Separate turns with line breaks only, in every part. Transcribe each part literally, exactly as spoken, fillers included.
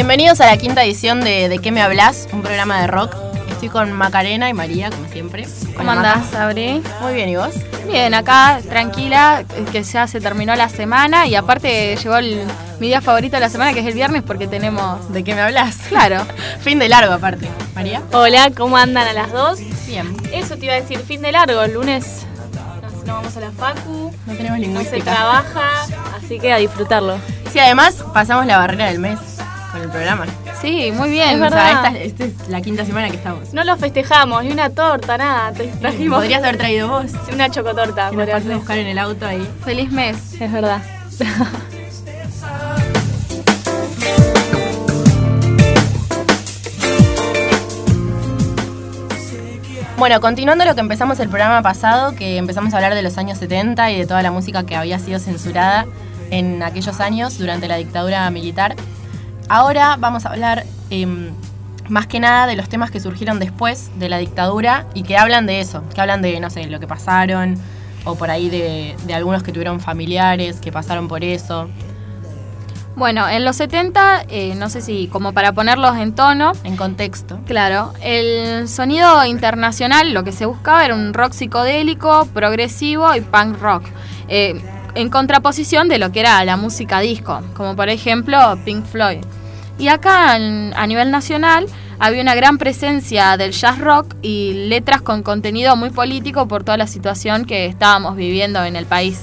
Bienvenidos a la quinta edición de ¿De qué me hablas? Un programa de rock. Estoy con Macarena y María, como siempre.
¿Cómo andás, Sabri?
Muy bien, ¿y vos?
Bien, acá, tranquila, que ya se terminó la semana y aparte llegó el, mi día favorito de la semana, que es el viernes, porque tenemos...
¿De qué me hablas?
Claro.
Fin de largo, aparte. ¿María?
Hola, ¿cómo andan a las dos?
Bien.
Eso te iba a decir, fin de largo, el lunes nos, nos vamos a la facu,
No tenemos
no se
lingüística.
trabaja, así que a disfrutarlo.
Sí, además pasamos la barrera del mes con el programa.
Sí, muy bien.
Es
O
verdad.
sea, esta, esta es la quinta semana que estamos.
No lo festejamos, ni una torta, nada. Te trajimos
Podrías haber traído vos.
una chocotorta.
Que nos
podría
pasé a
ser.
buscar en el auto ahí.
Feliz mes.
Es verdad.
Bueno, continuando lo que empezamos el programa pasado, que empezamos a hablar de los años setenta y de toda la música que había sido censurada en aquellos años durante la dictadura militar. Ahora vamos a hablar eh, más que nada de los temas que surgieron después de la dictadura y que hablan de eso, que hablan de, no sé, lo que pasaron o por ahí de, de algunos que tuvieron familiares que pasaron por eso.
Bueno, en los setenta, eh, no sé si como para ponerlos en tono,
En contexto.
claro, el sonido internacional, lo que se buscaba era un rock psicodélico, progresivo y punk rock, eh, en contraposición de lo que era la música disco, como por ejemplo Pink Floyd. Y acá en- a nivel nacional había una gran presencia del jazz rock y letras con contenido muy político por toda la situación que estábamos viviendo en el país.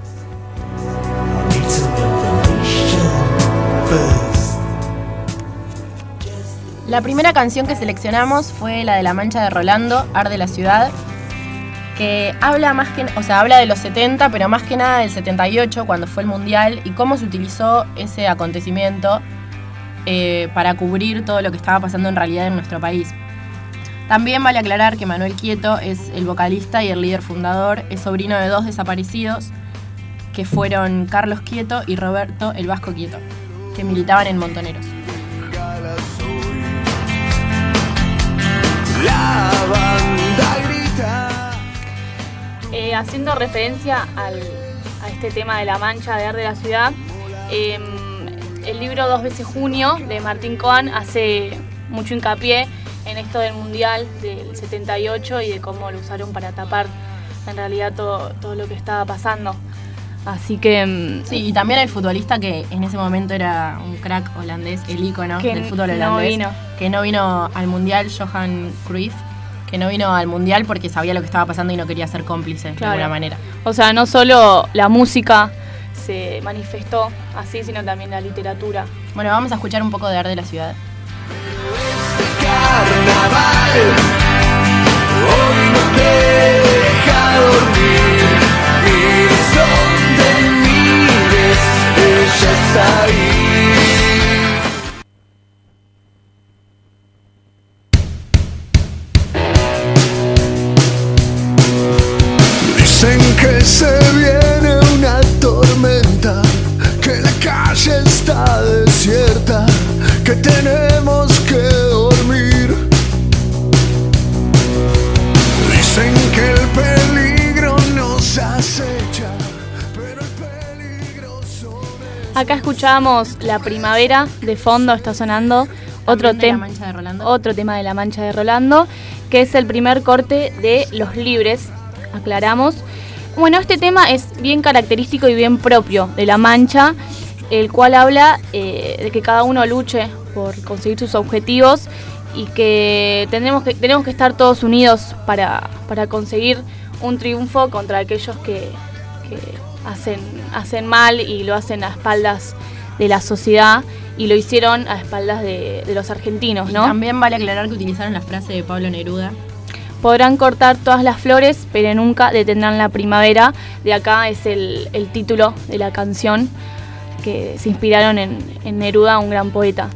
La primera canción que seleccionamos fue la de La Mancha de Rolando, Arde la Ciudad, que habla más que, o sea, habla de los setenta, pero más que nada del setenta y ocho, cuando fue el Mundial, y cómo se utilizó ese acontecimiento eh, para cubrir todo lo que estaba pasando en realidad en nuestro país. También vale aclarar que Manuel Quieto es el vocalista y el líder fundador, es sobrino de dos desaparecidos, que fueron Carlos Quieto y Roberto el Vasco Quieto, que militaban en Montoneros.
La banda grita.
Eh, haciendo referencia al, a este tema de la mancha de Arde la Ciudad, eh, el libro Dos veces Junio de Martín Coan hace mucho hincapié en esto del Mundial del setenta y ocho y de cómo lo usaron para tapar en realidad todo, todo lo que estaba pasando. Así que mm,
Sí, y también el futbolista que en ese momento era un crack holandés, el ícono
Que
del fútbol
no
holandés,
vino.
que no vino al Mundial, Johan Cruyff, que no vino al Mundial porque sabía lo que estaba pasando y no quería ser cómplice de
Claro.
alguna manera.
O sea, no solo la música se manifestó así, sino también la literatura.
Bueno, vamos a escuchar un poco de Arde la Ciudad.
Carnaval, hoy no te deja dormir. Mires donde mires, ella está ahí. Dicen que se viene una tormenta, que la calle está desierta, que tenemos que dormir. Dicen que el peligro nos acecha, pero el peligro son ellos.
Acá escuchábamos La Primavera, de fondo está sonando otro
También de La
tema.
Mancha de Rolando.
Otro tema de La Mancha de Rolando, que es el primer corte de Los Libres, aclaramos. Bueno, este tema es bien característico y bien propio de La Mancha, el cual habla eh, de que cada uno luche por conseguir sus objetivos y que tenemos que, tenemos que estar todos unidos para, para conseguir un triunfo contra aquellos que, que hacen, hacen mal y lo hacen a espaldas de la sociedad, y lo hicieron a espaldas de, de los argentinos,
Y
¿no?
también vale aclarar que utilizaron la frase de Pablo Neruda.
Podrán cortar todas las flores, pero nunca detendrán la primavera. De acá es el, el título de la canción, que se inspiraron en, en Neruda, un gran poeta.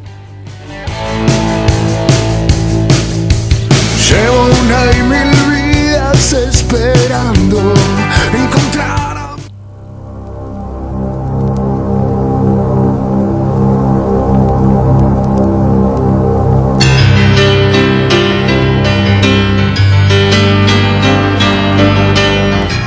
Llevo una y mil vidas esperando encontrar.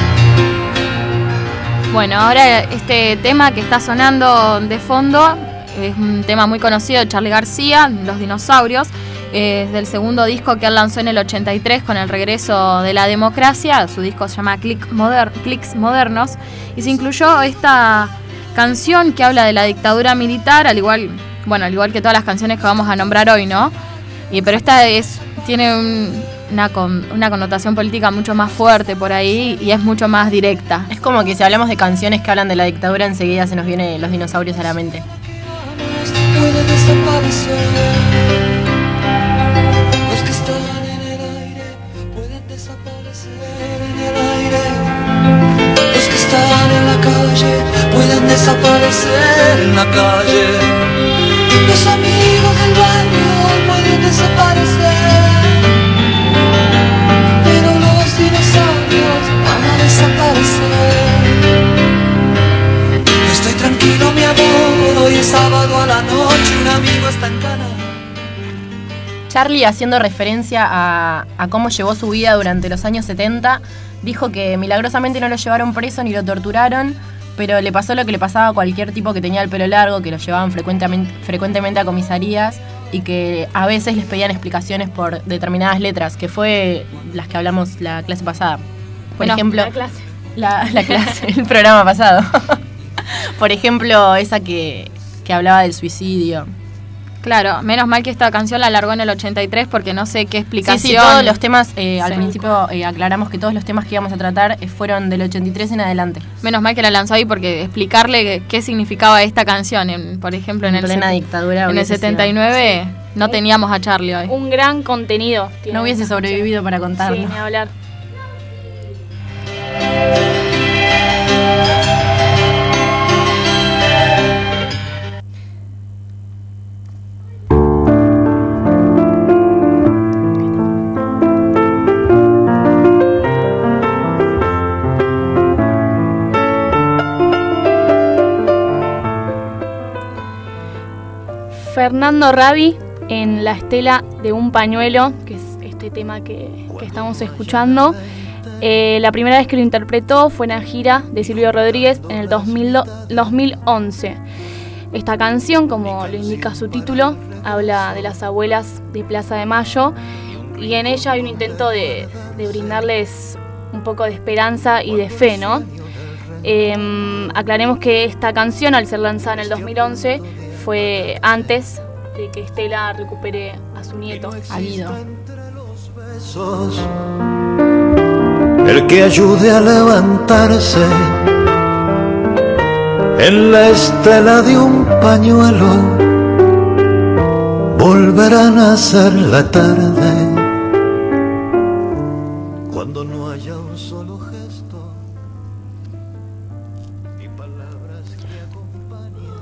Bueno, ahora este tema que está sonando de fondo es un tema muy conocido de Charly García, Los Dinosaurios, eh, del segundo disco que él lanzó en el ochenta y tres con el regreso de la democracia. Su disco se llama Click Moder- Clicks Modernos, y se incluyó esta canción que habla de la dictadura militar, al igual, bueno, al igual que todas las canciones que vamos a nombrar hoy, ¿no? Y, pero esta es, tiene un, una, con, una connotación política mucho más fuerte por ahí y es mucho más directa.
Es como que si hablamos de canciones que hablan de la dictadura, enseguida se nos vienen Los Dinosaurios a la mente.
Puede desaparecer. Los que están en el aire pueden desaparecer en el aire. Los que están en la calle pueden desaparecer en la calle. Los amigos del barrio pueden desaparecer, pero los dinosaurios van a desaparecer. Yo estoy tranquilo, mi amor, hoy es sábado a la noche, un amigo está en cana.
Charly, haciendo referencia a, a cómo llevó su vida durante los años setenta, dijo que milagrosamente no lo llevaron preso ni lo torturaron, pero le pasó lo que le pasaba a cualquier tipo que tenía el pelo largo, que lo llevaban frecuentemente, frecuentemente a comisarías y que a veces les pedían explicaciones por determinadas letras, que fue las que hablamos la clase pasada. Por
Bueno,
ejemplo,
la clase.
La, la clase, el programa pasado. Por ejemplo, esa que, que hablaba del suicidio.
Claro, menos mal que esta canción la largó en el ochenta y tres porque no sé qué explicación.
Sí, sí, todos los temas, eh, al
Sí.
principio eh, aclaramos que todos los temas que íbamos a tratar eh, fueron del ochenta y tres en adelante.
Menos mal que la lanzó ahí porque explicarle qué, qué significaba esta canción, en, por ejemplo, en,
En
el,
plena
set-
dictadura
en el
hubiese
setenta y nueve no teníamos a Charly hoy.
Un gran contenido. tiene
No hubiese
esta
sobrevivido para
canción.
contarlo.
Sí, ni hablar. Fernando Ravi en La estela de un pañuelo, que es este tema que, que estamos escuchando. Eh, la primera vez que lo interpretó fue en la gira de Silvio Rodríguez en el dos mil once. Esta canción, como lo indica su título, habla de las abuelas de Plaza de Mayo y en ella hay un intento de, de brindarles un poco de esperanza y de fe, ¿no? Eh, aclaremos que esta canción, al ser lanzada en el dos mil once, fue antes de que Estela recupere a su nieto, a Guido.
El que ayude a levantarse en la estela de un pañuelo, volverá a nacer la tarde cuando no haya un solo gesto ni palabras que acompañen.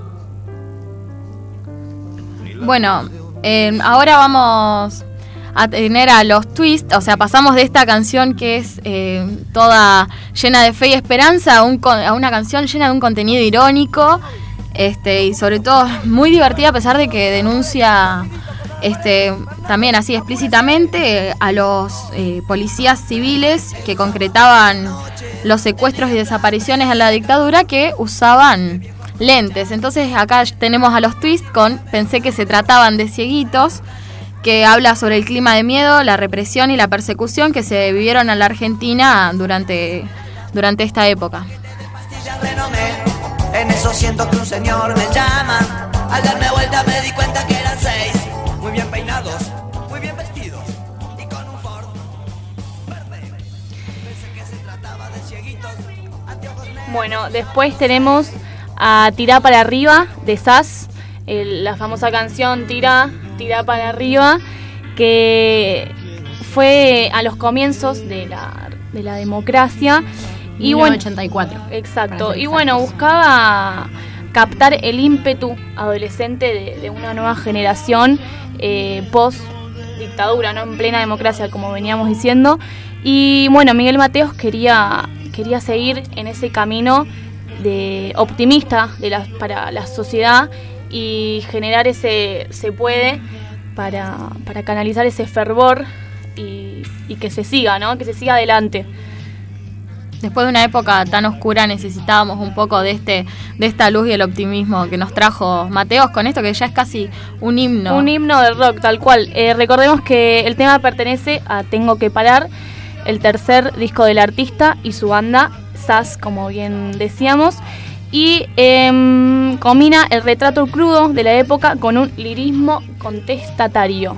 Bueno, eh, ahora vamos a tener a los twists, o sea, pasamos de esta canción que es eh, toda llena de fe y esperanza a, un, con- a una canción llena de un contenido irónico, este, y sobre todo muy divertida a pesar de que denuncia este, también así explícitamente eh, a los eh, policías civiles que concretaban los secuestros y desapariciones en la dictadura, que usaban lentes. Entonces acá tenemos a los twists con Pensé que se trataban de cieguitos, que habla sobre el clima de miedo, la represión y la persecución que se vivieron en la Argentina durante, durante esta época.
Pastillas renomé, en eso siento que un señor me llama. Al darme vuelta me di cuenta que eran seis, muy bien peinados, muy bien vestidos y con un Ford verde. Pensé que se trataba de cieguitos, anteojos negros.
Bueno, después tenemos a Tirá para arriba de Sass, el- la famosa canción Tirá, Tirá para arriba, que fue a los comienzos de la, de la democracia. Y bueno,
mil novecientos ochenta y cuatro.
exacto.
para ser
Y bueno,
exactos.
buscaba captar el ímpetu adolescente de, de una nueva generación eh, post dictadura, ¿no? En plena democracia, como veníamos diciendo. Y bueno, Miguel Mateos quería, quería seguir en ese camino de optimista de la, para la sociedad y generar ese se puede para, para canalizar ese fervor y, y que se siga, ¿no? Que se siga adelante.
Después de una época tan oscura necesitábamos un poco de este de esta luz y el optimismo que nos trajo Mateos con esto que ya es casi un himno.
Un himno del rock, tal cual. Eh, recordemos que el tema pertenece a Tengo que parar, el tercer disco del artista y su banda, S A S, como bien decíamos. Y eh, combina el retrato crudo de la época con un lirismo contestatario.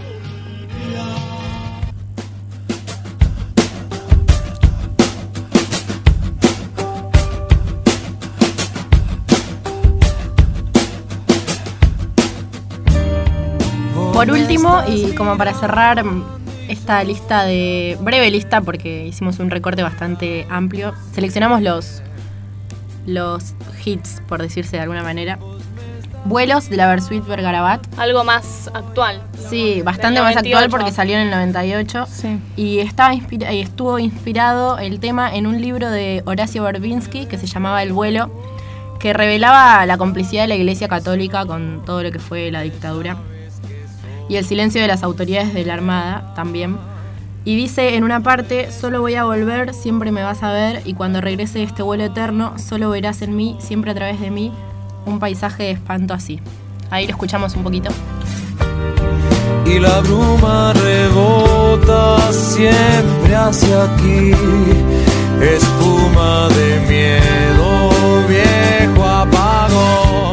Por último, y como para cerrar esta lista de breve lista, porque hicimos un recorte bastante amplio, seleccionamos los, los hits, por decirse de alguna manera. Vuelos de la Versuit Vergarabat.
Algo más actual.
Sí, bastante más actual porque salió en el noventa y ocho.
Sí.
Y estaba inspira- estuvo inspirado el tema en un libro de Horacio Verbinski que se llamaba El vuelo, que revelaba la complicidad de la Iglesia Católica con todo lo que fue la dictadura. Y el silencio de las autoridades de la Armada también. Y dice en una parte: solo voy a volver, siempre me vas a ver, y cuando regrese de este vuelo eterno, solo verás en mí, siempre a través de mí, un paisaje de espanto así. Ahí lo escuchamos un poquito.
Y la bruma rebota siempre hacia aquí, espuma de miedo, viejo apagón.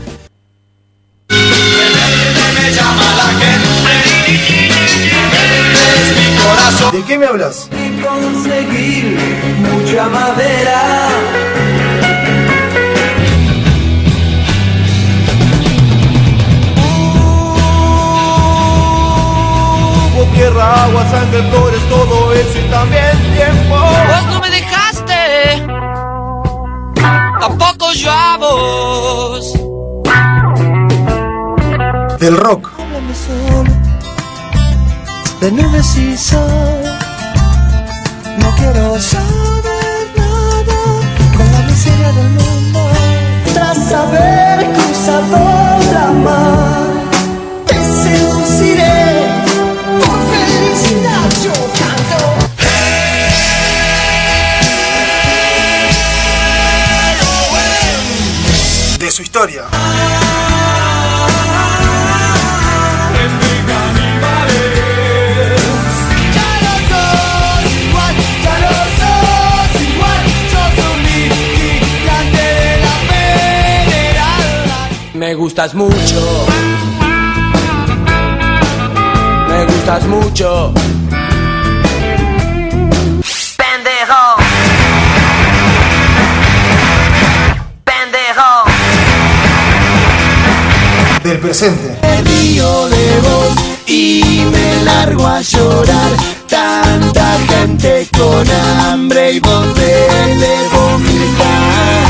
¿De qué me hablas?
Y conseguir mucha madera.
Hubo tierra, agua, sangre, flores, todo eso y también tiempo.
Vos no me dejaste, tampoco yo a vos.
Del rock.
Háblame solo de nubes y sol. No quiero saber nada con la miseria del mundo. Tras haber cruzado la mar, te seduciré. Por felicidad yo canto.
De su historia.
Me gustas mucho, me gustas mucho. Pendejo, pendejo.
Del presente.
Me río de vos y me largo a llorar. Tanta gente con hambre y vos de vomitar.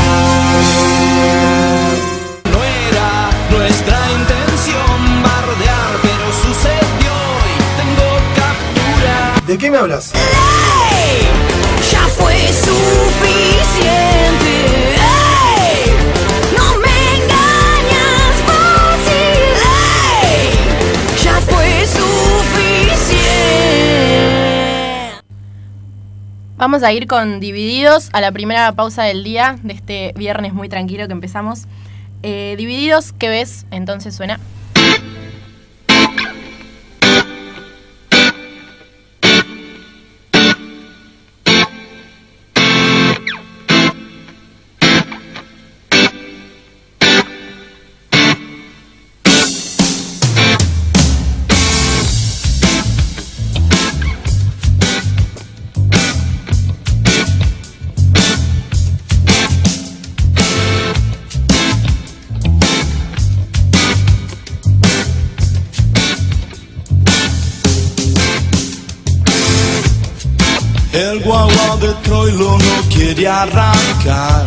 Nuestra intención bardear, pero sucedió y tengo captura.
¿De qué me hablas?
¡Ey! Ya fue suficiente. ¡Ey! No me engañas fácil. ¡Ey! Ya fue suficiente.
Vamos a ir con Divididos a la primera pausa del día de este viernes muy tranquilo que empezamos. Eh, Divididos, ¿qué ves? Entonces suena.
El guagua de Troilo no quiere arrancar.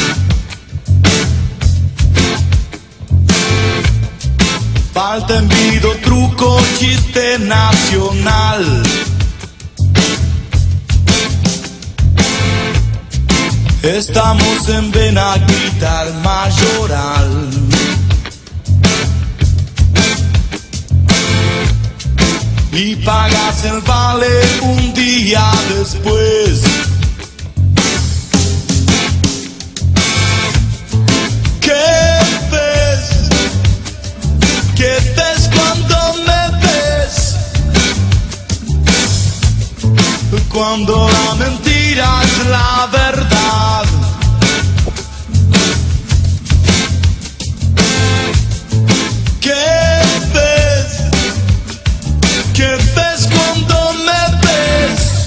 Falta envido, truco, chiste nacional. Estamos en Benaguita, el Mayoral. Y pagas el vale un día después. la verdad. ¿Qué ves? ¿Qué ves cuando me ves?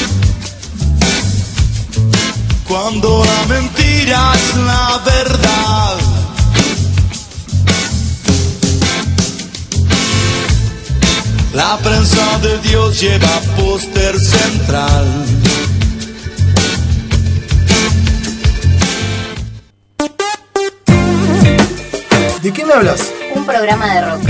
Cuando la mentira es la verdad. La prensa de Dios lleva póster central.
¿De qué me hablas?
Un programa de rock.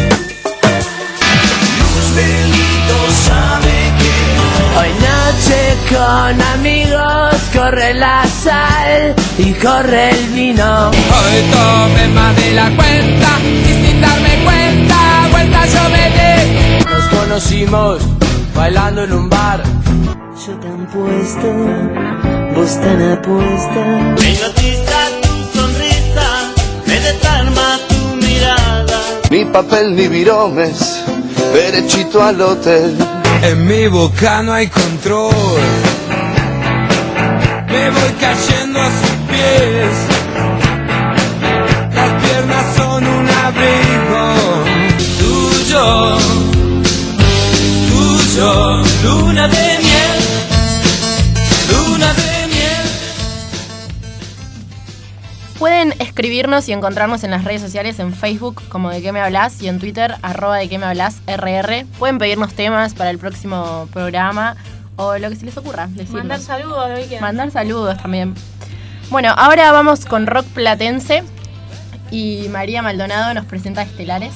Hoy noche con amigos corre la sal y corre el vino.
Hoy tomé más de la cuenta y sin darme cuenta, vuelta yo me di.
Nos conocimos bailando en un bar.
Yo tan puesto, vos tan apuesta.
Me hipnotiza tu sonrisa, me desarma tu mirada.
Ni papel ni viromes, derechito al hotel.
En mi boca no hay control. Me voy cayendo a sus pies. Las piernas son un abrigo tuyo, tuyo. Luna de miel, luna de miel.
Pueden escribirnos y encontrarnos en las redes sociales, en Facebook como De Qué Me Hablas y en Twitter arroba De Qué Me Hablas R R. Pueden pedirnos temas para el próximo programa o lo que se les ocurra decirnos.
Mandar saludos, de weekend.
Mandar saludos también. Bueno, ahora vamos con rock platense y María Maldonado nos presenta Estelares.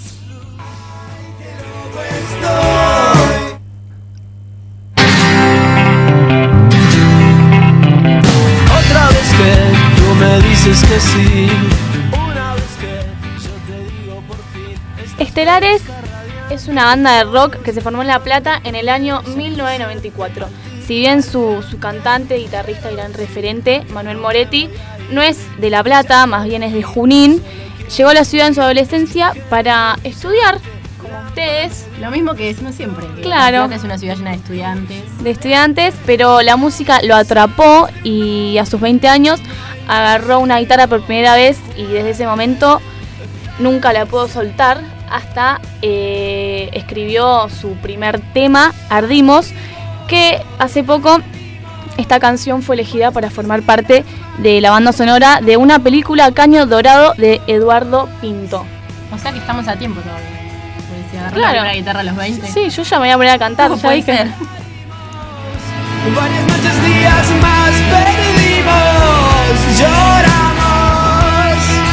Otra vez que tú me dices que sí, una vez que yo te digo por fin.
Estelares es una banda de rock que se formó en La Plata en el año mil novecientos noventa y cuatro. Si bien su, su cantante, guitarrista y gran referente, Manuel Moretti, no es de La Plata, más bien es de Junín, llegó a la ciudad en su adolescencia para estudiar, como ustedes.
Lo mismo que decimos siempre, que
Claro.
La Plata es una ciudad llena de estudiantes.
de estudiantes, pero la música lo atrapó y a sus veinte años agarró una guitarra por primera vez y desde ese momento nunca la pudo soltar hasta eh, escribió su primer tema, Ardimos, que hace poco esta canción fue elegida para formar parte de la banda sonora de una película Caño Dorado de Eduardo Pinto.
O sea que estamos a tiempo todavía. Porque si agarrás
Claro.
la primera guitarra a los veinte.
Sí, yo ya me voy a poner a cantar.
¿Cómo
ya
puede
dije.
ser?
Varias noches, días más perdimos, lloramos,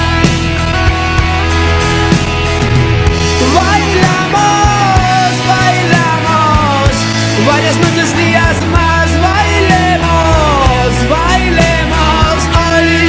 bailamos, bailamos. Varias noches, días más, bailemos, bailemos hoy.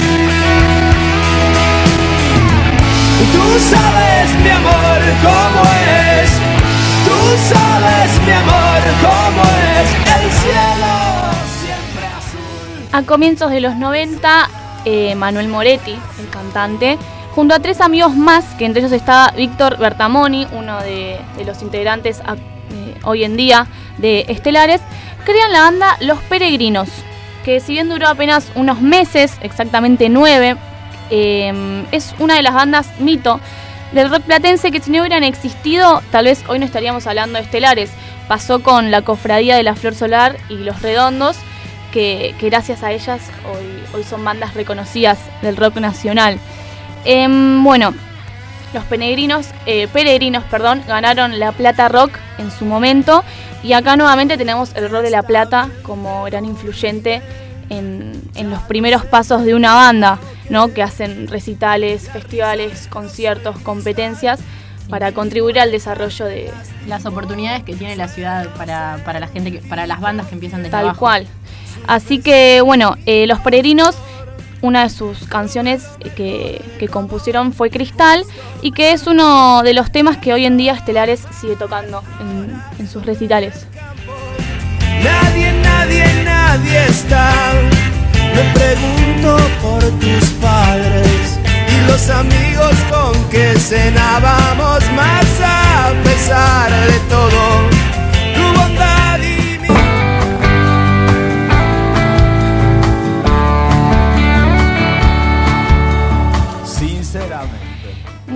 Tú sabes, mi amor, cómo es. Tú sabes, mi amor, cómo es el cielo siempre azul.
A comienzos de los noventa, eh, Manuel Moretti, el cantante, junto a tres amigos más, que entre ellos estaba Víctor Bertamoni, uno de, de los integrantes a- eh, hoy en día de Estelares, crean la banda Los Peregrinos, que si bien duró apenas unos meses, exactamente nueve, eh, es una de las bandas mito del rock platense que si no hubieran existido, tal vez hoy no estaríamos hablando de Estelares. Pasó con la Cofradía de la Flor Solar y Los Redondos, que, que gracias a ellas hoy, hoy son bandas reconocidas del rock nacional. Eh, bueno, los peregrinos, eh, peregrinos perdón, ganaron la Plata Rock en su momento y acá nuevamente tenemos el rock de La Plata como gran influyente en, en los primeros pasos de una banda, ¿no? Que hacen recitales, festivales, conciertos, competencias para contribuir al desarrollo de
las oportunidades que tiene la ciudad para, para la gente, que, para las bandas que empiezan desde
tal
abajo.
cual. Así que bueno, eh, Los Peregrinos, una de sus canciones que, que compusieron fue Cristal y que es uno de los temas que hoy en día Estelares sigue tocando en, en sus recitales.
Nadie, nadie, nadie está. Me pregunto por tus padres y los amigos con que cenábamos más a pesar de todo. Tu bondad y mi...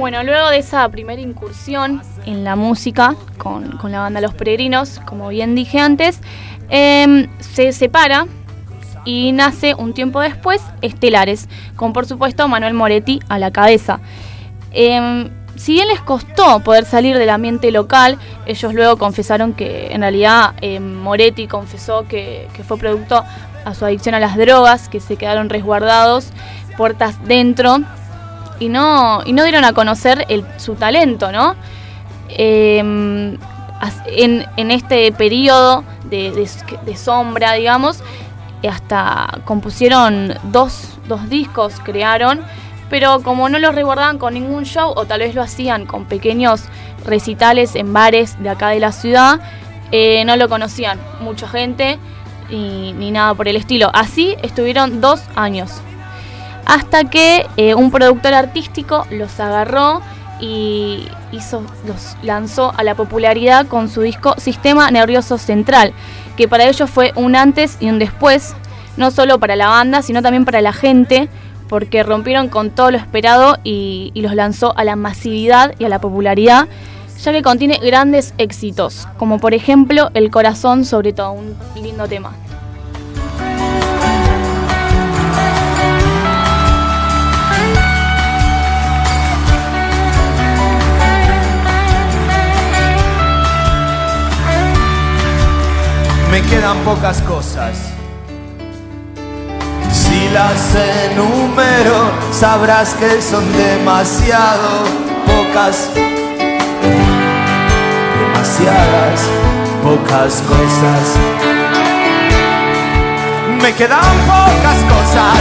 Bueno, luego de esa primera incursión en la música con, con la banda Los Peregrinos, como bien dije antes, eh, se separa y nace un tiempo después Estelares, con por supuesto Manuel Moretti a la cabeza. Eh, si bien les costó poder salir del ambiente local, ellos luego confesaron que en realidad eh, Moretti confesó que, que fue producto a su adicción a las drogas, que se quedaron resguardados, puertas dentro, y no, y no dieron a conocer el, su talento, ¿no? Eh, en, en este periodo de, de, de sombra, digamos, hasta compusieron dos, dos discos, crearon, pero como no los resguardaban con ningún show, o tal vez lo hacían con pequeños recitales en bares de acá de la ciudad, eh, no lo conocían mucha gente y, ni nada por el estilo. Así estuvieron dos años. Hasta que eh, un productor artístico los agarró y hizo, los lanzó a la popularidad con su disco Sistema Nervioso Central, que para ellos fue un antes y un después, no solo para la banda, sino también para la gente, porque rompieron con todo lo esperado y, y los lanzó a la masividad y a la popularidad, ya que contiene grandes éxitos, como por ejemplo El Corazón, sobre todo, un lindo tema.
Me quedan pocas cosas. Si las enumero, sabrás que son demasiado pocas. Demasiadas pocas cosas. Me quedan pocas cosas.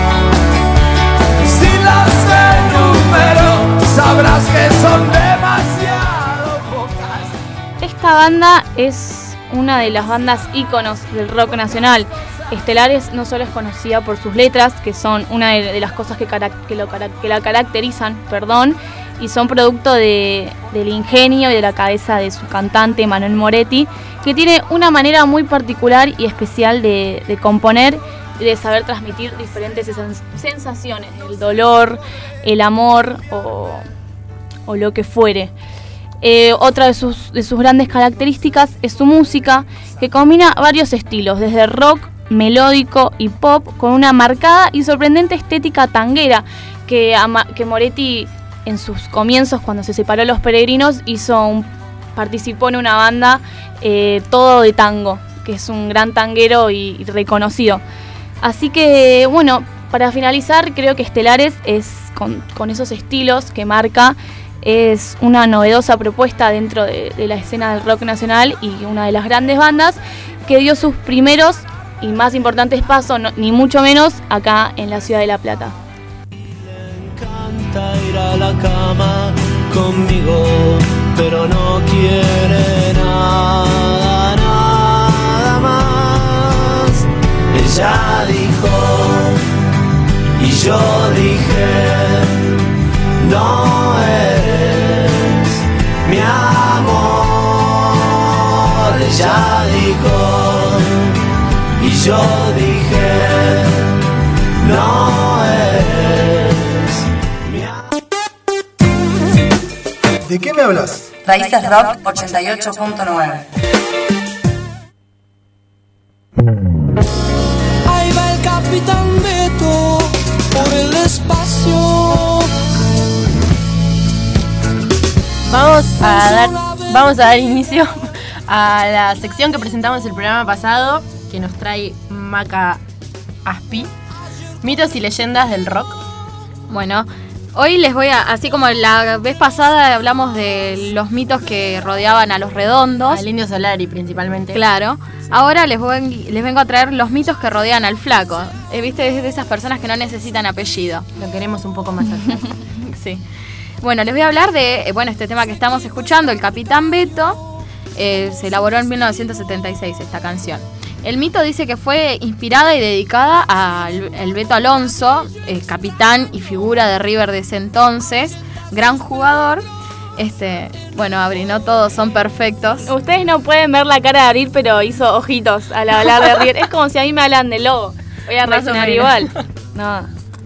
Si las enumero, sabrás que son demasiado pocas.
Esta banda es una de las bandas íconos del rock nacional. Estelares no solo es conocida por sus letras, que son una de, de las cosas que, carac- que, lo carac- que la caracterizan, perdón, y son producto de, del ingenio y de la cabeza de su cantante Manuel Moretti, que tiene una manera muy particular y especial de, de componer y de saber transmitir diferentes sens- sensaciones, el dolor, el amor o, o lo que fuere. Eh, otra de sus, de sus grandes características es su música, que combina varios estilos, desde rock, melódico y pop, con una marcada y sorprendente estética tanguera, que, ama, que Moretti en sus comienzos, cuando se separó de Los Peregrinos, hizo un, participó en una banda eh, todo de tango, que es un gran tanguero y, y reconocido. Así que, bueno, para finalizar, creo que Estelares es, con, con esos estilos que marca, es una novedosa propuesta dentro de, de la escena del rock nacional y una de las grandes bandas que dio sus primeros y más importantes pasos, no, ni mucho menos, acá en la ciudad de La Plata.
Le encanta ir a la cama conmigo, pero no quiere nada, nada más. Ella dijo y yo dije, no eres mi amor. Ella dijo y yo dije, no eres mi amor.
¿De qué me hablas?
Raíces Rock ochenta y ocho punto nueve.
Ahí va el Capitán Beto por el espacio.
Vamos a dar, vamos a dar inicio a la sección que presentamos el programa pasado, que nos trae Maca Aspi, mitos y leyendas del rock.
Bueno, hoy les voy a, así como la vez pasada hablamos de los mitos que rodeaban a Los Redondos,
al Indio Solari principalmente.
Claro, ahora les, voy, les vengo a traer los mitos que rodean al Flaco. Eh, ¿Viste? Es de esas personas que no necesitan apellido.
Lo queremos un poco más allá.
Sí. Bueno, les voy a hablar de, bueno, este tema que estamos escuchando, El Capitán Beto. Eh, se elaboró en mil novecientos setenta y seis esta canción. El mito dice que fue inspirada y dedicada al el Beto Alonso, el capitán y figura de River de ese entonces, gran jugador. Este, bueno, Abri, no todos son perfectos.
Ustedes no pueden ver la cara de Abril, pero hizo ojitos al hablar de River. Es como si a mí me hablan de Lobo. Voy a reaccionar igual. No.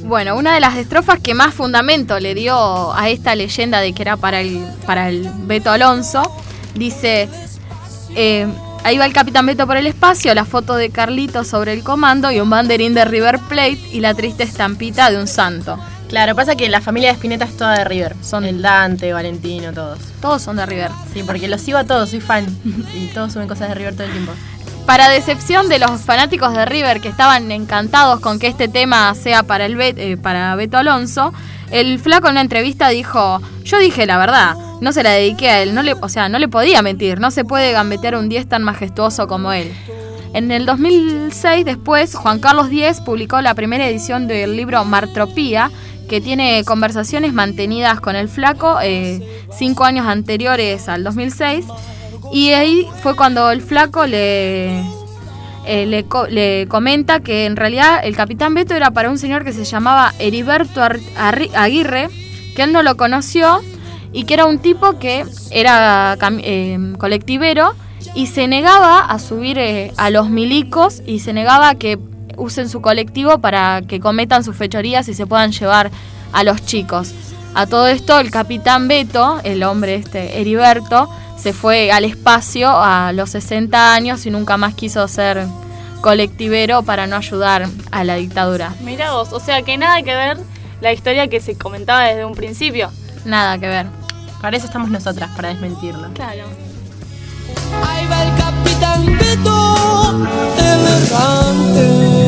Bueno, una de las estrofas que más fundamento le dio a esta leyenda de que era para el, para el Beto Alonso, dice, eh, ahí va el Capitán Beto por el espacio, la foto de Carlito sobre el comando y un banderín de River Plate y la triste estampita de un santo.
Claro, pasa que la familia de Spinetta es toda de River. Son el Dante, Valentino, todos.
Todos son de River.
Sí, porque los sigo a todos, soy fan. Y todos suben cosas de River todo el tiempo.
Para decepción de los fanáticos de River que estaban encantados con que este tema sea para, el Bet, eh, para Beto Alonso, el flaco en una entrevista dijo, yo dije la verdad, no se la dediqué a él, no le, o sea, no le podía mentir, no se puede gambetear un diez tan majestuoso como él. En el dos mil seis después, Juan Carlos Diez publicó la primera edición del libro Martropía, que tiene conversaciones mantenidas con el flaco eh, cinco años anteriores al dos mil seis, y ahí fue cuando el flaco le, eh, le, le comenta que en realidad el Capitán Beto era para un señor que se llamaba Heriberto Aguirre, que él no lo conoció, y que era un tipo que era eh, colectivero y se negaba a subir eh, a los milicos y se negaba a que usen su colectivo para que cometan sus fechorías y se puedan llevar a los chicos. A todo esto el Capitán Beto, el hombre este Heriberto, se fue al espacio a los sesenta años y nunca más quiso ser colectivero para no ayudar a la dictadura.
Mirá vos, o sea que nada que ver la historia que se comentaba desde un principio.
Nada que ver.
Para eso estamos nosotras, para desmentirlo.
Claro.
Ahí va el Capitán Beto, el errante.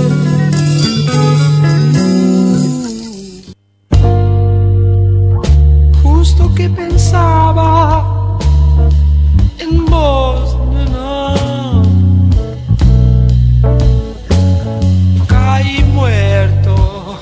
Justo que pensaba en vos, nena. Caí muerto.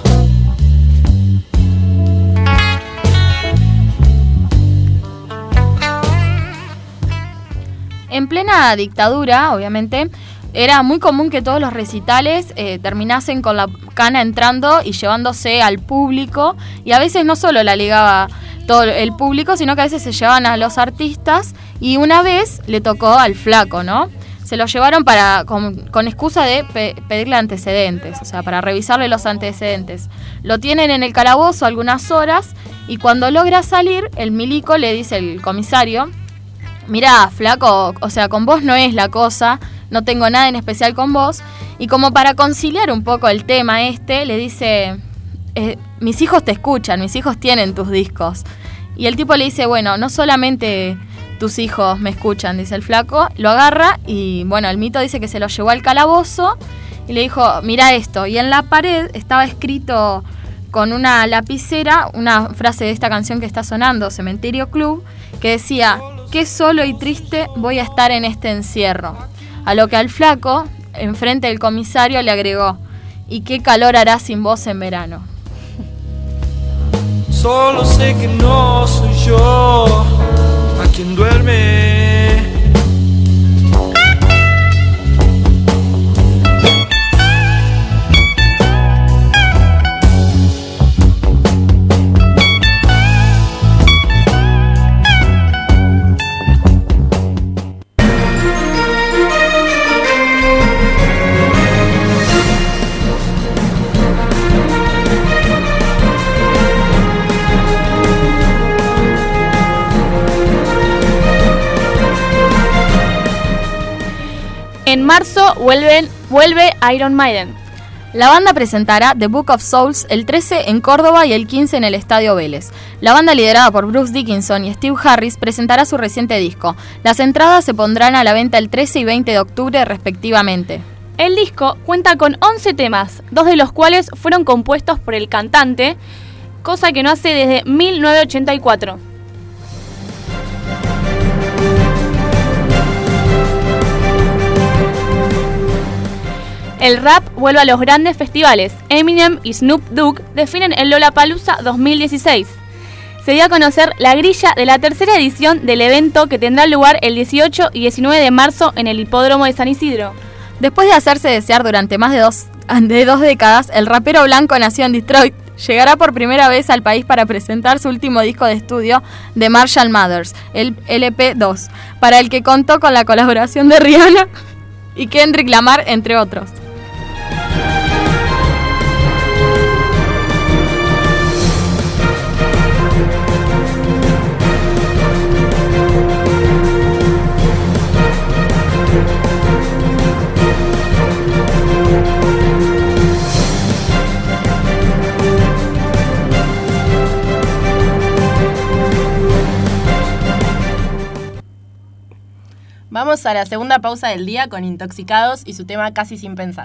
En plena dictadura, obviamente, era muy común que todos los recitales eh, terminasen con la cana entrando y llevándose al público, y a veces no solo la ligaba todo el público, sino que a veces se llevaban a los artistas, y una vez le tocó al flaco, ¿no? Se lo llevaron para con, con excusa de pe- pedirle antecedentes, o sea, para revisarle los antecedentes. Lo tienen en el calabozo algunas horas, y cuando logra salir, el milico le dice el comisario, mirá, flaco, o sea, con vos no es la cosa, no tengo nada en especial con vos. Y como para conciliar un poco el tema este, le dice, eh, mis hijos te escuchan, mis hijos tienen tus discos. Y el tipo le dice, bueno, no solamente tus hijos me escuchan, dice el flaco, lo agarra y, bueno, el mito dice que se lo llevó al calabozo y le dijo, mirá esto. Y en la pared estaba escrito con una lapicera una frase de esta canción que está sonando, Cementerio Club, que decía, qué solo y triste voy a estar en este encierro. A lo que al flaco, enfrente del comisario, le agregó, y qué calor hará sin vos en verano.
Solo sé que no soy yo a quien duerme.
En marzo vuelven, vuelve Iron Maiden.
La banda presentará The Book of Souls el trece en Córdoba y el quince en el Estadio Vélez. La banda, liderada por Bruce Dickinson y Steve Harris, presentará su reciente disco. Las entradas se pondrán a la venta el trece y veinte de octubre respectivamente.
El disco cuenta con once temas, dos de los cuales fueron compuestos por el cantante, cosa que no hace desde mil novecientos ochenta y cuatro. El rap vuelve a los grandes festivales. Eminem y Snoop Dogg definen el Lollapalooza dos mil dieciséis. Se dio a conocer la grilla de la tercera edición del evento, que tendrá lugar el dieciocho y diecinueve de marzo en el Hipódromo de San Isidro.
Después de hacerse desear durante más de dos, de dos décadas, el rapero blanco nació en Detroit llegará por primera vez al país para presentar su último disco de estudio, The Marshall Mathers, el L P dos, para el que contó con la colaboración de Rihanna y Kendrick Lamar, entre otros.
Vamos a la segunda pausa del día con Intoxicados y su tema Casi sin pensar.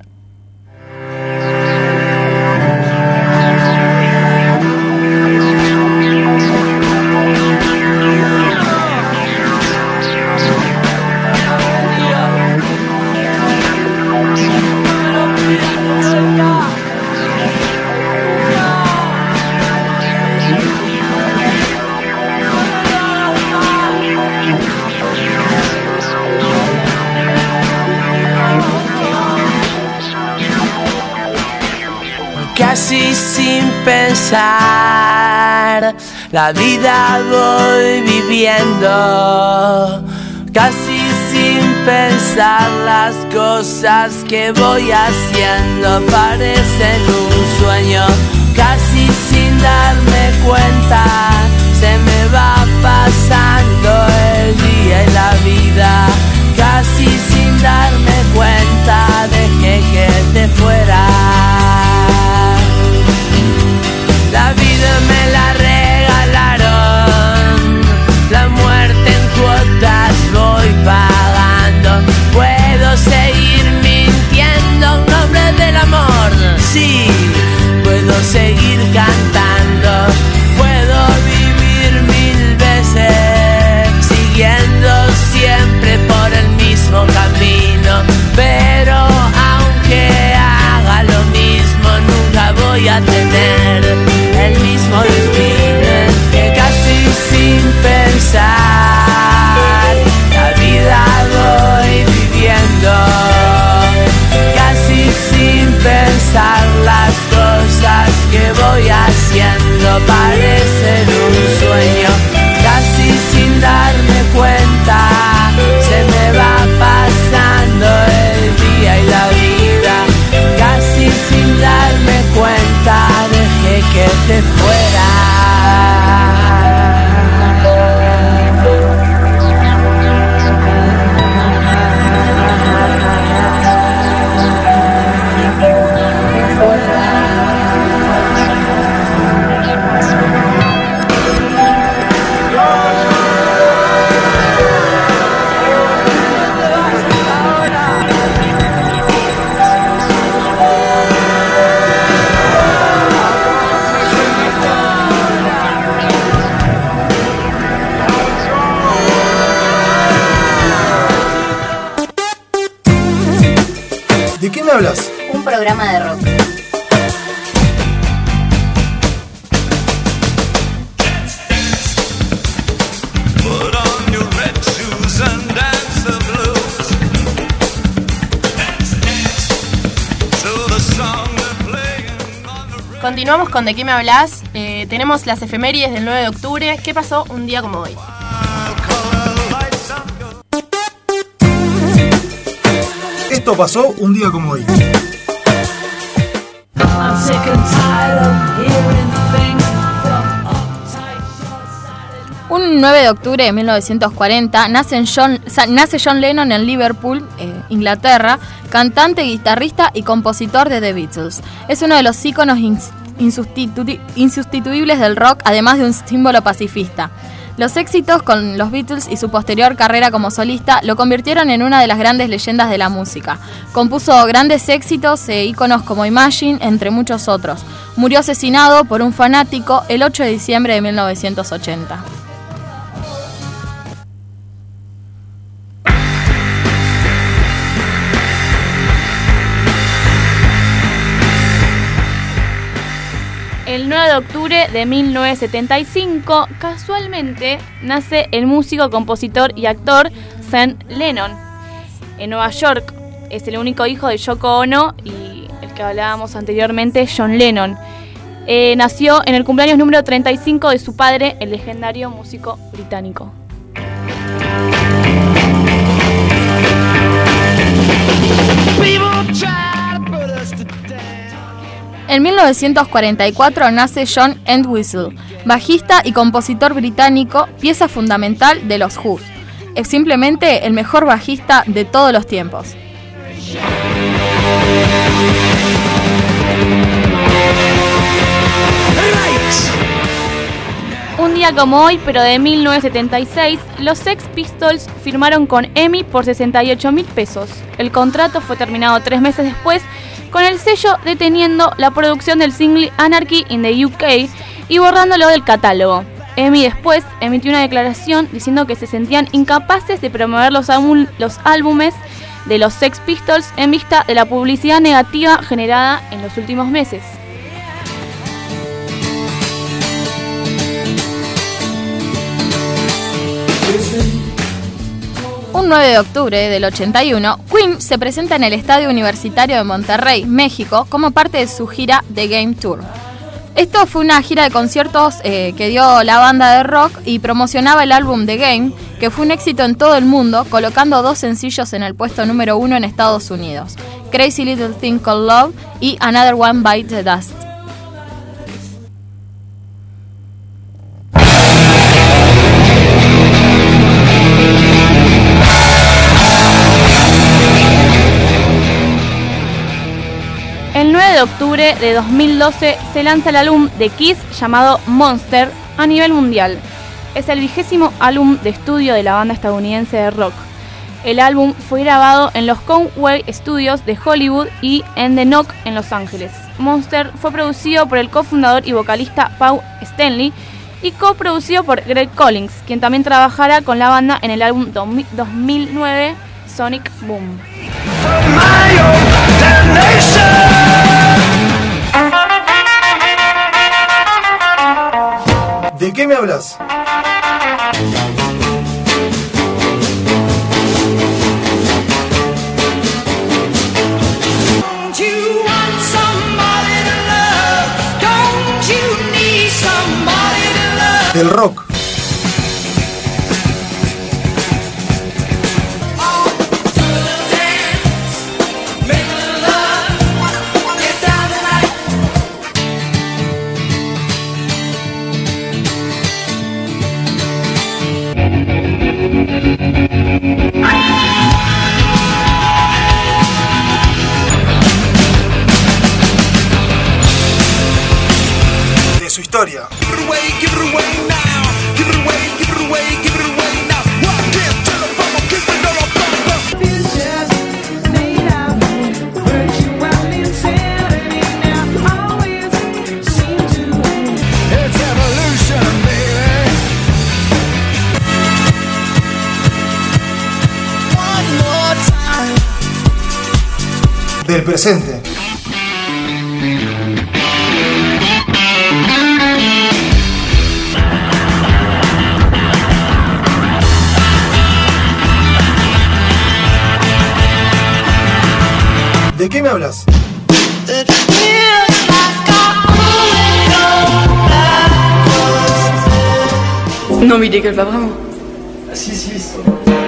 Casi sin pensar, la vida voy viviendo. Casi sin pensar las cosas que voy haciendo parecen un sueño. Casi sin darme cuenta, se me va pasando el día y la vida. Casi sin darme cuenta, dejé que te fuera. La vida me la regalaron, la muerte en cuotas voy pagando. Puedo seguir mintiendo en nombre del amor, sí, puedo seguir cantando. Puedo vivir mil veces, siguiendo siempre por el mismo camino. Pero aunque haga lo mismo, nunca voy a tener el mismo destino. Que casi sin pensar, la vida voy viviendo. Casi sin pensar las cosas que voy haciendo parecen un sueño. Casi sin darme cuenta, se me va pasando el día y la vida. Casi sin darme cuenta, dejé que te fuera.
¿De qué me hablas?
Un programa de rock.
Continuamos con ¿De qué me hablas? Eh, tenemos las efemérides del nueve de octubre. ¿Qué pasó un día como hoy?
Esto pasó un día como hoy.
Un nueve de octubre de mil novecientos cuarenta nace John, nace John Lennon en Liverpool, eh, Inglaterra, cantante, guitarrista y compositor de The Beatles. Es uno de los íconos insustitu- insustituibles del rock, además de un símbolo pacifista. Los éxitos con los Beatles y su posterior carrera como solista lo convirtieron en una de las grandes leyendas de la música. Compuso grandes éxitos e íconos como Imagine, entre muchos otros. Murió asesinado por un fanático el ocho de diciembre de mil novecientos ochenta.
El nueve de octubre de mil novecientos setenta y cinco, casualmente, nace el músico, compositor y actor John Lennon. En Nueva York es el único hijo de Yoko Ono y el que hablábamos anteriormente, John Lennon. Eh, nació en el cumpleaños número treinta y cinco de su padre, el legendario músico británico.
En mil novecientos cuarenta y cuatro nace John Entwistle, bajista y compositor británico, pieza fundamental de los Who. Es simplemente el mejor bajista de todos los tiempos.
Un día día como hoy, pero de mil novecientos setenta y seis, los Sex Pistols firmaron con E M I por sesenta y ocho mil pesos. El contrato fue terminado tres meses después, con el sello deteniendo la producción del single Anarchy in the U K y borrándolo del catálogo. E M I después emitió una declaración diciendo que se sentían incapaces de promover los, álbum, los álbumes de los Sex Pistols en vista de la publicidad negativa generada en los últimos meses.
Un nueve de octubre del ochenta y uno, Queen se presenta en el Estadio Universitario de Monterrey, México, como parte de su gira The Game Tour. Esto fue una gira de conciertos eh, que dio la banda de rock y promocionaba el álbum The Game, que fue un éxito en todo el mundo, colocando dos sencillos en el puesto número uno en Estados Unidos, Crazy Little Thing Called Love y Another One Bites the Dust.
El nueve de octubre de dos mil doce se lanza el álbum de Kiss llamado Monster a nivel mundial. Es el vigésimo álbum de estudio de la banda estadounidense de rock. El álbum fue grabado en los Conway Studios de Hollywood y en The Knock en Los Ángeles. Monster fue producido por el cofundador y vocalista Paul Stanley y coproducido por Greg Collins, quien también trabajará con la banda en el álbum dos mil nueve Sonic Boom.
¿De qué me hablas? Del rock. De su historia. Del presente. ¿De qué me hablas?
Non mais il dégueule pas vraiment.
Si, si, si.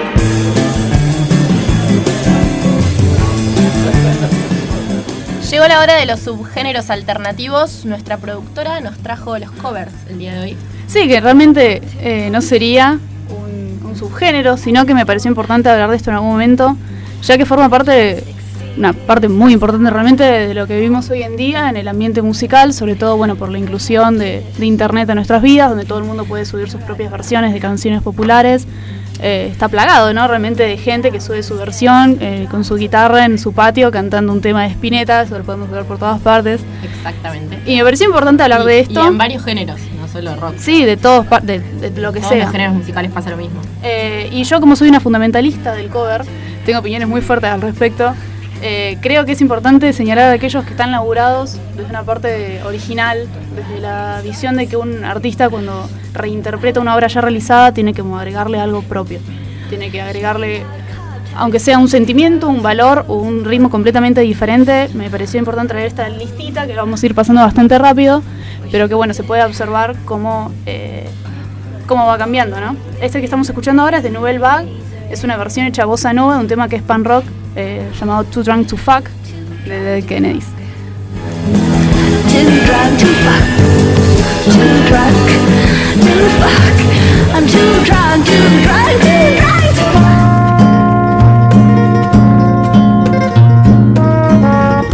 Llegó la hora de los subgéneros alternativos. Nuestra productora nos trajo los covers el día de hoy.
Sí, que realmente eh, no sería un, un subgénero, sino que me pareció importante hablar de esto en algún momento, ya que forma parte de una parte muy importante realmente de lo que vivimos hoy en día en el ambiente musical, sobre todo bueno por la inclusión de, de internet en nuestras vidas, donde todo el mundo puede subir sus propias versiones de canciones populares. Eh, está plagado, ¿no? Realmente de gente que sube su versión eh, con su guitarra en su patio cantando un tema de Spinetta, eso lo podemos ver por todas partes.
Exactamente.
Y me pareció importante hablar
y,
de esto.
Y en varios géneros, no solo rock.
Sí, de todos, de, de, de lo que
Todos
sea.
los géneros musicales pasa lo mismo.
Eh, y yo, como soy una fundamentalista del cover, tengo opiniones muy fuertes al respecto. Eh, creo que es importante señalar a aquellos que están laburados desde una parte original, desde la visión de que un artista cuando reinterpreta una obra ya realizada tiene que agregarle algo propio, tiene que agregarle, aunque sea un sentimiento, un valor o un ritmo completamente diferente. Me pareció importante traer esta listita que vamos a ir pasando bastante rápido, pero que bueno, se puede observar cómo, eh, cómo va cambiando, ¿no? Este que estamos escuchando ahora es de Nouvelle Vague, es una versión hecha bossa nova de un tema que es pan rock, Eh, llamado Too Drunk to Fuck de Dead Kennedys. Too drunk to fuck, too drunk to fuck, I'm too drunk, too drunk, too drunk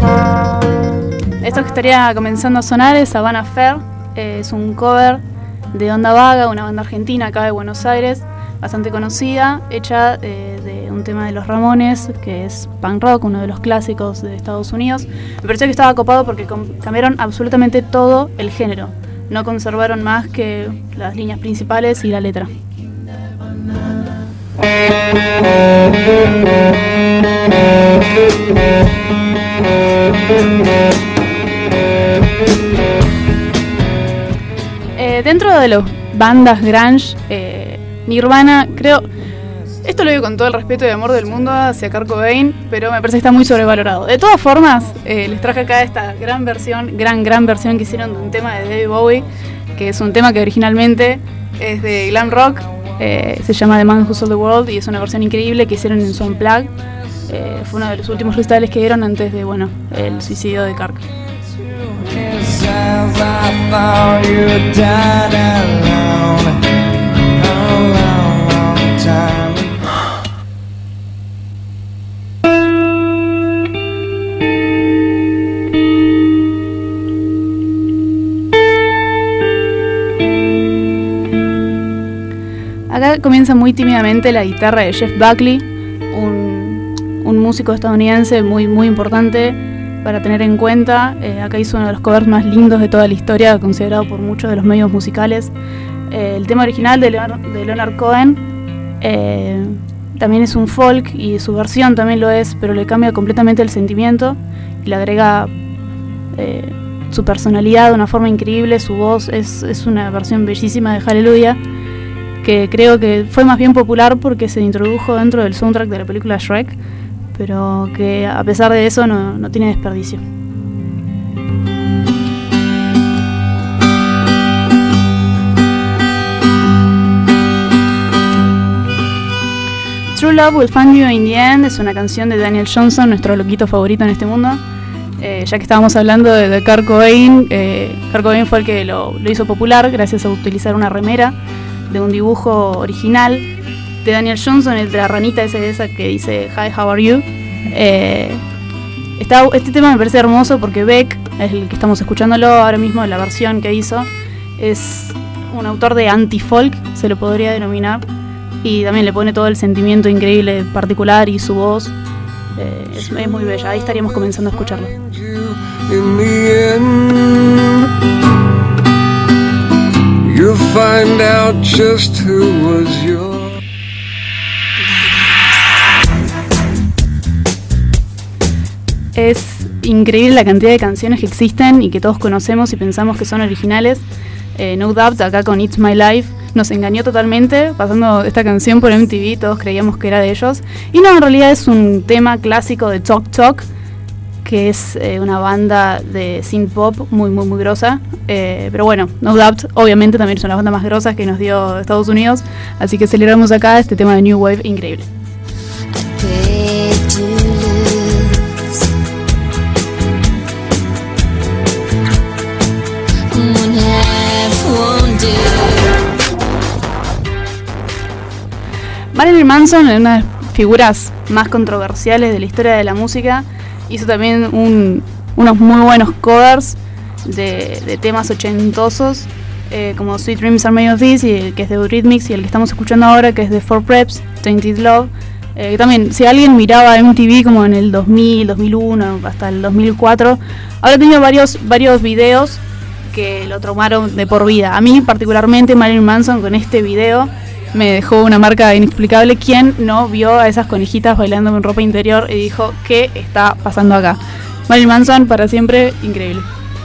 to fuck. Esto que estaría comenzando a sonar es Havana Fair, eh, es un cover de Onda Vaga, una banda argentina acá de Buenos Aires, bastante conocida, hecha eh, de un tema de los Ramones, que es punk rock, uno de los clásicos de Estados Unidos. Me pareció que estaba copado porque cambiaron absolutamente todo el género. No conservaron más que las líneas principales y la letra. Eh, dentro de las bandas grunge, eh, Nirvana, creo, esto lo digo con todo el respeto y amor del mundo hacia Kurt Cobain, pero me parece que está muy sobrevalorado. De todas formas, eh, les traje acá esta gran versión, gran, gran versión que hicieron de un tema de David Bowie, que es un tema que originalmente es de glam rock, eh, se llama The Man Who Sold the World, y es una versión increíble que hicieron en su Unplugged. Eh, fue uno de los últimos recitales que dieron antes de, bueno, el suicidio de Kirk. Acá comienza muy tímidamente la guitarra de Jeff Buckley, un, un músico estadounidense muy, muy importante para tener en cuenta. Eh, acá hizo uno de los covers más lindos de toda la historia, considerado por muchos de los medios musicales. Eh, el tema original de Leonard, de Leonard Cohen eh, también es un folk, y su versión también lo es, pero le cambia completamente el sentimiento y le agrega eh, su personalidad de una forma increíble. Su voz es, es una versión bellísima de Hallelujah, que creo que fue más bien popular porque se introdujo dentro del soundtrack de la película Shrek, pero que a pesar de eso no, no tiene desperdicio. True Love Will Find You in the End es una canción de Daniel Johnston, nuestro loquito favorito en este mundo. Eh, ya que estábamos hablando de, de Kurt Cobain, eh, Kurt Cobain fue el que lo, lo hizo popular gracias a utilizar una remera de un dibujo original de Daniel Johnston, el de la ranita esa, esa que dice Hi, how are you? Eh, está, este tema me parece hermoso porque Beck, es el que estamos escuchándolo ahora mismo, la versión que hizo, es un autor de anti-folk, se lo podría denominar, y también le pone todo el sentimiento increíble particular, y su voz eh, es, es muy bella. Ahí estaríamos comenzando a escucharlo.
You'll find out just who was yours.
Es increíble la cantidad de canciones que existen y que todos conocemos y pensamos que son originales. Eh, No Doubt, acá con It's My Life, nos engañó totalmente pasando esta canción por M T V, todos creíamos que era de ellos. Y no, en realidad es un tema clásico de Talk Talk, que es eh, una banda de synth pop muy, muy, muy grosa. Eh, pero bueno, No Doubt obviamente también es una banda más grosa que nos dio Estados Unidos, así que celebramos acá este tema de New Wave increíble. Marilyn Manson, una de las figuras más controversiales de la historia de la música, hizo también un, unos muy buenos covers de, de temas ochentosos, eh, como Sweet Dreams Are Made of This, y, que es de Eurythmics, y el que estamos escuchando ahora, que es de Four Preps, Tainted Love. Eh, también, si alguien miraba M T V como en el dos mil, dos mil uno, hasta el dos mil cuatro, ahora tenía varios, varios videos que lo traumaron de por vida. A mí particularmente Marilyn Manson con este video me dejó una marca inexplicable. ¿Quién no vio a esas conejitas bailando con ropa interior y dijo, ¿qué está pasando acá? Marilyn Manson para siempre, increíble.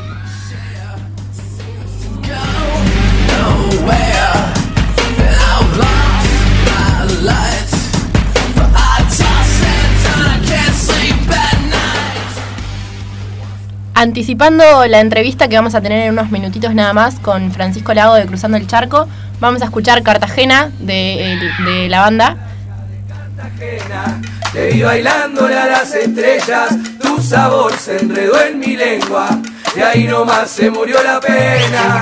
Anticipando la entrevista que vamos a tener en unos minutitos nada más con Francisco Lago de Cruzando el Charco, vamos a escuchar Cartagena de, de la banda.
Cartagena, te vi bailándole a las estrellas, tu sabor se enredó en mi lengua y ahí nomás se murió la pena.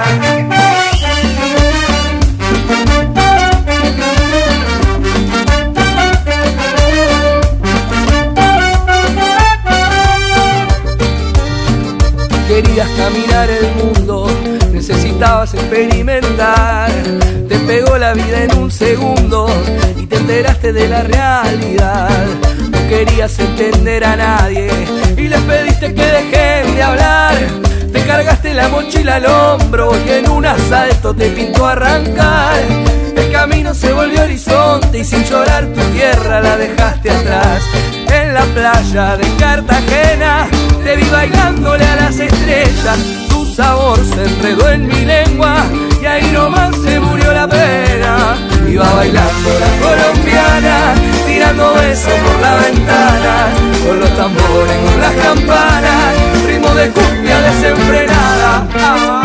Querías caminar el mundo necesitabas experimentar. Te pegó la vida en un segundo y te enteraste de la realidad. No querías entender a nadie y les pediste que dejen de hablar. Te cargaste la mochila al hombro y en un asalto te pintó arrancar. El camino se volvió horizonte y sin llorar tu tierra la dejaste atrás. En la playa de Cartagena te vi bailándole a las estrellas. Tu sabor se enredó en mi lengua y ahí nomás se murió la pena. Iba bailando la colombiana, tirando besos por la ventana, con los tambores, con las campanas, ritmo de cumbia desenfrenada. Ah.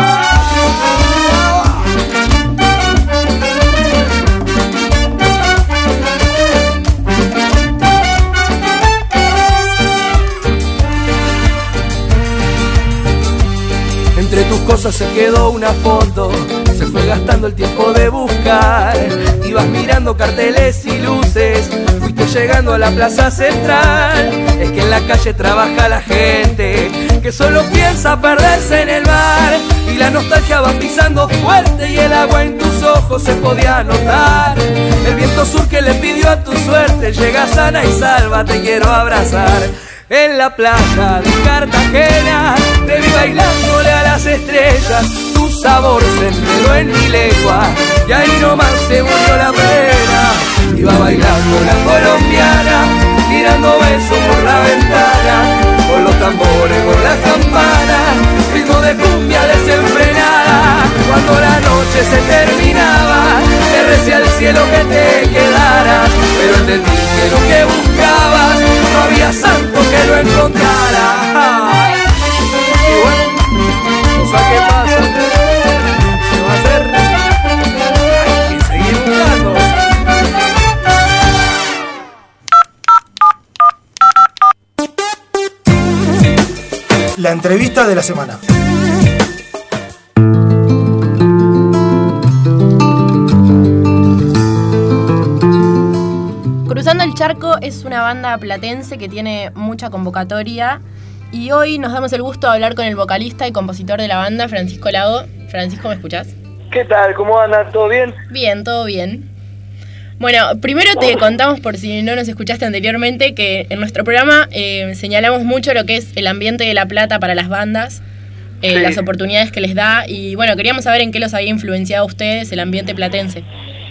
Entre tus cosas se quedó una foto, se fue gastando el tiempo de buscar. Ibas mirando carteles y luces, fuiste llegando a la plaza central. Es que en la calle trabaja la gente que solo piensa perderse en el mar. Y la nostalgia va pisando fuerte y el agua en tus ojos se podía notar. El viento sur que le pidió a tu suerte, llega sana y salva, te quiero abrazar. En la playa de Cartagena te vi bailándole a las estrellas. Tu sabor se enredó en mi lengua y ahí nomás se murió la pena. Iba bailando la colombiana, tirando besos por la ventana, con los tambores, con las campanas, ritmo de cumbia desenfrenada. Cuando la noche se terminaba, te recé al cielo que te quedaras, pero entendí que lo que buscabas no había santo que lo encontrara. Y bueno, cosa que pasa, ¿qué va a hacer? Hay que seguir buscando.
La entrevista de la semana.
Cruzando el Charco es una banda platense que tiene mucha convocatoria y hoy nos damos el gusto de hablar con el vocalista y compositor de la banda, Francisco Lago. Francisco, ¿me escuchás?
¿Qué tal? ¿Cómo andan? ¿Todo bien?
Bien, todo bien. Bueno, primero te contamos, por si no nos escuchaste anteriormente, que en nuestro programa eh, señalamos mucho lo que es el ambiente de La Plata para las bandas, eh, sí. las oportunidades que les da, y bueno, queríamos saber en qué los había influenciado a ustedes el ambiente platense.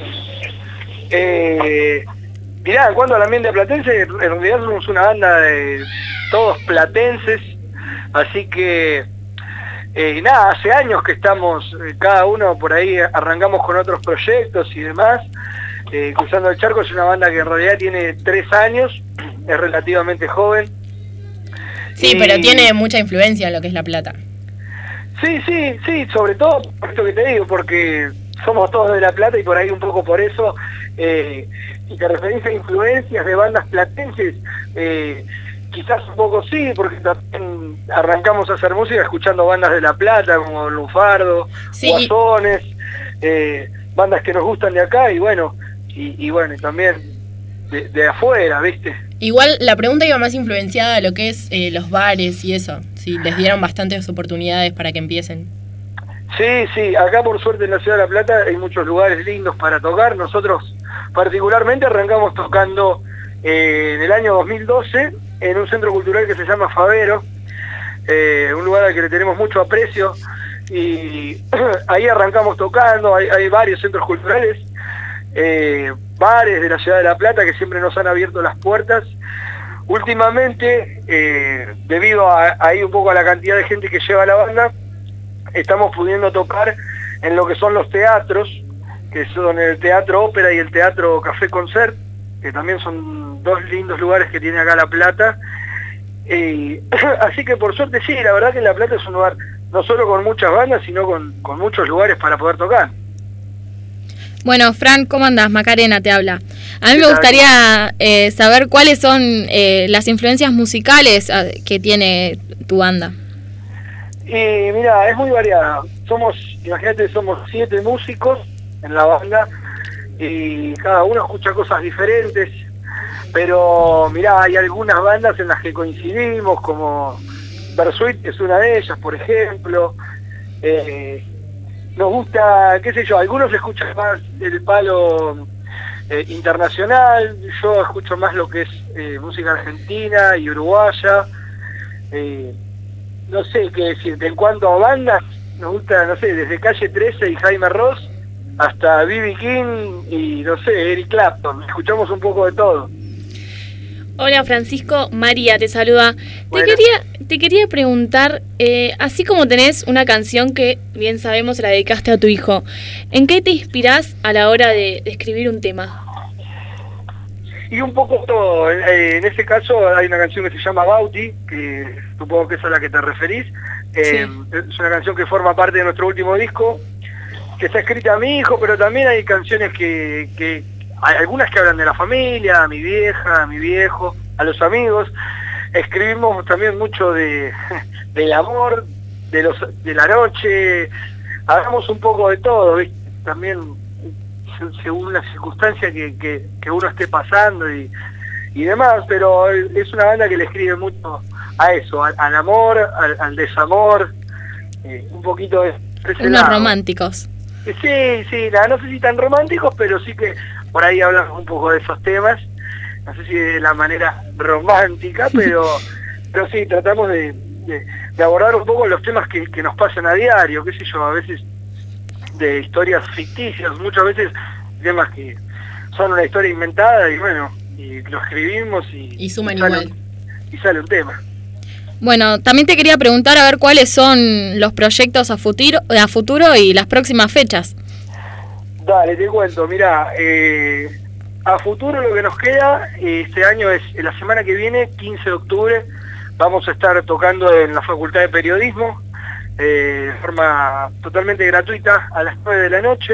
Eh, mirá, en cuanto al ambiente platense, en realidad somos una banda de todos platenses, así que eh, nada, hace años que estamos, eh, cada uno por ahí arrancamos con otros proyectos y demás. Eh, Cruzando el Charco es una banda que en realidad tiene tres años, es relativamente joven.
Sí, y... pero tiene mucha influencia en lo que es La Plata.
Sí, sí, sí, sobre todo por esto que te digo, porque somos todos de La Plata y por ahí un poco por eso, eh, si te referís a influencias de bandas platenses, eh, quizás un poco sí, porque también arrancamos a hacer música escuchando bandas de La Plata, como Lunfardo, sí. Guasones, eh, bandas que nos gustan de acá y bueno... Y, y bueno, y también de, de afuera, ¿viste?
Igual la pregunta iba más influenciada a lo que es eh, los bares y eso, si les dieron bastantes oportunidades para que empiecen.
Sí, sí, acá por suerte en la Ciudad de La Plata hay muchos lugares lindos para tocar. Nosotros particularmente arrancamos tocando eh, en el año dos mil doce en un centro cultural que se llama Favero, eh, un lugar al que le tenemos mucho aprecio, y ahí arrancamos tocando. Hay, hay varios centros culturales, Eh, bares de la Ciudad de La Plata que siempre nos han abierto las puertas. Últimamente, eh, debido a ahí un poco a la cantidad de gente que lleva la banda, estamos pudiendo tocar en lo que son los teatros, que son el Teatro Ópera y el Teatro Café Concert, que también son dos lindos lugares que tiene acá La Plata. Eh, así que por suerte sí, la verdad que La Plata es un lugar no solo con muchas bandas, sino con, con muchos lugares para poder tocar.
Bueno, Fran, ¿cómo andás? Macarena te habla. A mí me gustaría eh, saber cuáles son eh, las influencias musicales que tiene tu banda.
Y mira, es muy variada. Somos, imagínate, somos siete músicos en la banda y cada uno escucha cosas diferentes, pero mirá, hay algunas bandas en las que coincidimos, como Bersuit es una de ellas, por ejemplo. Eh, nos gusta, qué sé yo, algunos escuchan más el palo eh, internacional, yo escucho más lo que es eh, música argentina y uruguaya. Eh, no sé qué decirte, en cuanto a bandas, nos gusta, no sé, desde Calle trece y Jaime Ross hasta B B King y, no sé, Eric Clapton, escuchamos un poco de todo.
Hola Francisco, María te saluda.
Bueno.
Te quería, te quería preguntar, eh, así como tenés una canción que bien sabemos la dedicaste a tu hijo, ¿en qué te inspirás a la hora de, de escribir un tema?
Y un poco todo, eh, en este caso hay una canción que se llama Bauti, que supongo que es a la que te referís, eh, sí. Es una canción que forma parte de nuestro último disco, que está escrita a mi hijo, pero también hay canciones que, que hay algunas que hablan de la familia, a mi vieja, a mi viejo, a los amigos. Escribimos también mucho de del amor, de los de la noche, hablamos un poco de todo, ¿viste? También según la circunstancia que, que, que uno esté pasando y, y demás, pero es una banda que le escribe mucho a eso, al, al amor, al, al desamor, eh, un poquito de... de
Unos románticos.
Sí, sí, no, no sé si tan románticos, pero sí que por ahí hablamos un poco de esos temas, no sé si de la manera romántica, pero, pero sí, tratamos de, de, de abordar un poco los temas que, que nos pasan a diario, qué sé yo, a veces de historias ficticias, muchas veces temas que son una historia inventada y bueno, y lo escribimos y,
y suman
y sale,
igual.
Y sale un tema.
Bueno, también te quería preguntar a ver cuáles son los proyectos a futuro, a futuro y las próximas fechas.
Dale, te cuento, mirá, eh, a futuro lo que nos queda este año es, la semana que viene, quince de octubre, vamos a estar tocando en la Facultad de Periodismo, eh, de forma totalmente gratuita, a las nueve de la noche,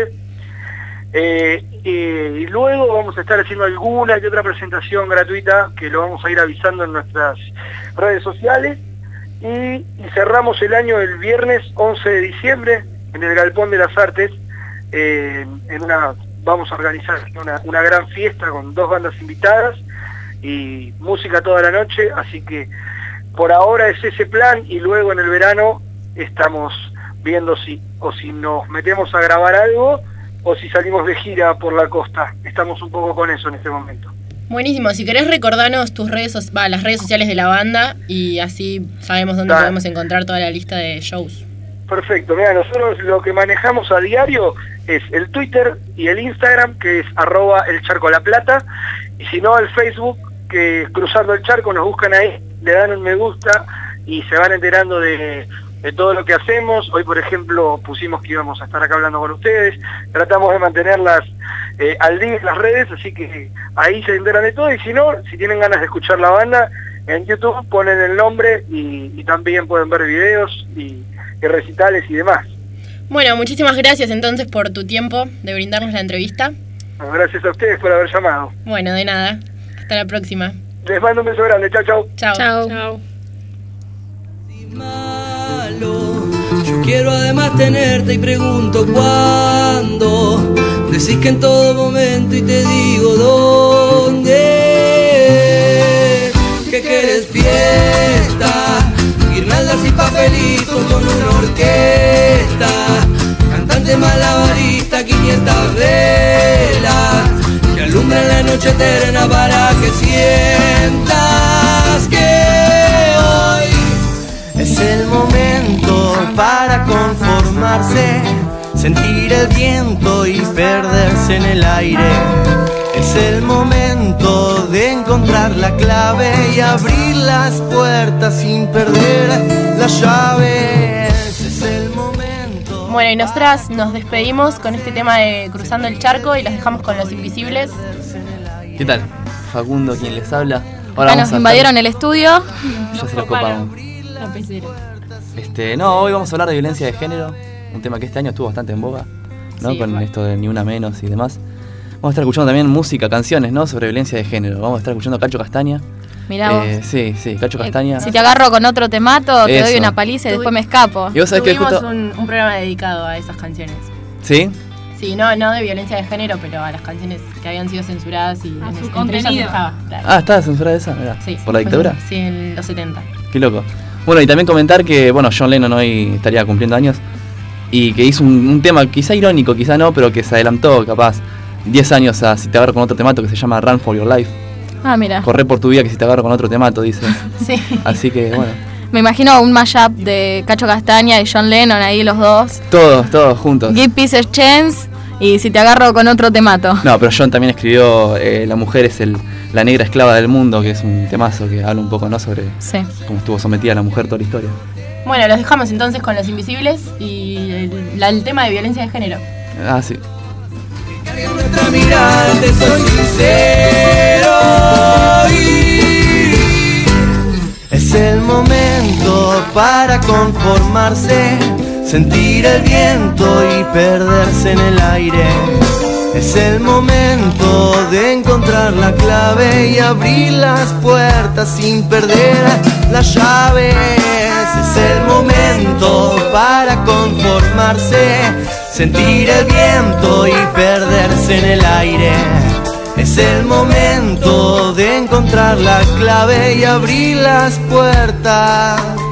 eh, eh, y luego vamos a estar haciendo alguna que otra presentación gratuita, que lo vamos a ir avisando en nuestras redes sociales, y, y cerramos el año el viernes once de diciembre, en el Galpón de las Artes, eh, en una vamos a organizar una, una gran fiesta con dos bandas invitadas y música toda la noche, así que por ahora es ese plan y luego en el verano estamos viendo si o si nos metemos a grabar algo o si salimos de gira por la costa. Estamos un poco con eso en este momento.
Buenísimo, si querés recordarnos tus redes, so- bah, las redes sociales de la banda y así sabemos dónde
Dale.
podemos encontrar toda la lista de shows.
Perfecto, mira, nosotros lo que manejamos a diario es el Twitter y el Instagram, que es arroba el charco la plata, y si no el Facebook, que es Cruzando el Charco, nos buscan ahí, le dan un me gusta y se van enterando de, de todo lo que hacemos. Hoy, por ejemplo, pusimos que íbamos a estar acá hablando con ustedes, tratamos de mantenerlas eh, al día en las redes, así que ahí se enteran de todo, y si no, si tienen ganas de escuchar la banda, en YouTube ponen el nombre y, y también pueden ver videos y, y recitales y demás.
Bueno, muchísimas gracias entonces por tu tiempo de brindarnos la entrevista.
Gracias a ustedes por haber llamado.
Bueno, de nada. Hasta la próxima.
Les mando un beso grande. Chao, chao.
Chao.
Chao. Chao.
Yo quiero además tenerte y pregunto cuándo. Decís que en todo momento y te digo dónde. Que querés fiesta, guirnaldas y papelitos con una orquesta, cantante malabarista, quinientas velas que alumbran la noche eterna para que sientas que hoy
es el momento para conformarse, sentir el viento y perderse en el aire. Es el momento de encontrar la clave y abrir las puertas sin perder las llaves. Es el momento.
Bueno, y nosotras nos despedimos con este tema de Cruzando el Charco y los dejamos con Los Invisibles.
¿Qué tal? Facundo, quien les habla.
Ahora nos invadieron el estudio.
Ya se los copamos.
La pecera.
Este, no, hoy vamos a hablar de violencia de género, un tema que este año estuvo bastante en boga, ¿no?
Sí,
con
bueno.
esto de Ni Una Menos y demás. Vamos a estar escuchando también música, canciones, ¿no? Sobre violencia de género. Vamos a estar escuchando a Cacho Castaña.
Mirá vos.
Eh, sí, sí, Cacho Castaña.
Si te agarro con otro temato, te
Eso.
doy una paliza y después me escapo.
Y vos sabés que
Tuvimos
justo...
un, un programa dedicado a esas canciones.
¿Sí?
Sí, no, no de violencia de género, pero a las canciones que habían sido censuradas y
A
en-
su
entre
contenido.
ellas estaba, claro.
Ah, ¿estaba censurada esa? Mirá.
Sí,
¿Por la dictadura?
Sí, en los setenta.
Qué loco. Bueno, y también comentar que, bueno, John Lennon hoy estaría cumpliendo años. y que hizo un, un tema quizá irónico, quizá no, pero que se adelantó capaz diez años a Si te agarro con otro temato, que se llama Run for Your Life.
Ah, mira.
Corre por tu vida, que si te agarro con otro temato, dice.
Sí.
Así que bueno.
Me imagino un mashup de Cacho Castaña y John Lennon ahí los dos.
Todos, todos juntos.
Give Peace a Chance y Si te agarro con otro temato.
No, pero John también escribió eh, La mujer es el, la negra esclava del mundo, que es un temazo que habla un poco, ¿no?, sobre
sí.
cómo estuvo sometida la mujer toda la historia.
Bueno, los dejamos entonces con Los Invisibles y el, la, el tema de violencia de género.
Ah, sí.
Nuestra mirada, te soy sincero y
es el momento para conformarse, sentir el viento y perderse en el aire. Es el momento de encontrar la clave y abrir las puertas sin perder las llaves. Es el momento para conformarse, sentir el viento y perderse en el aire. Es el momento de encontrar la clave y abrir las puertas.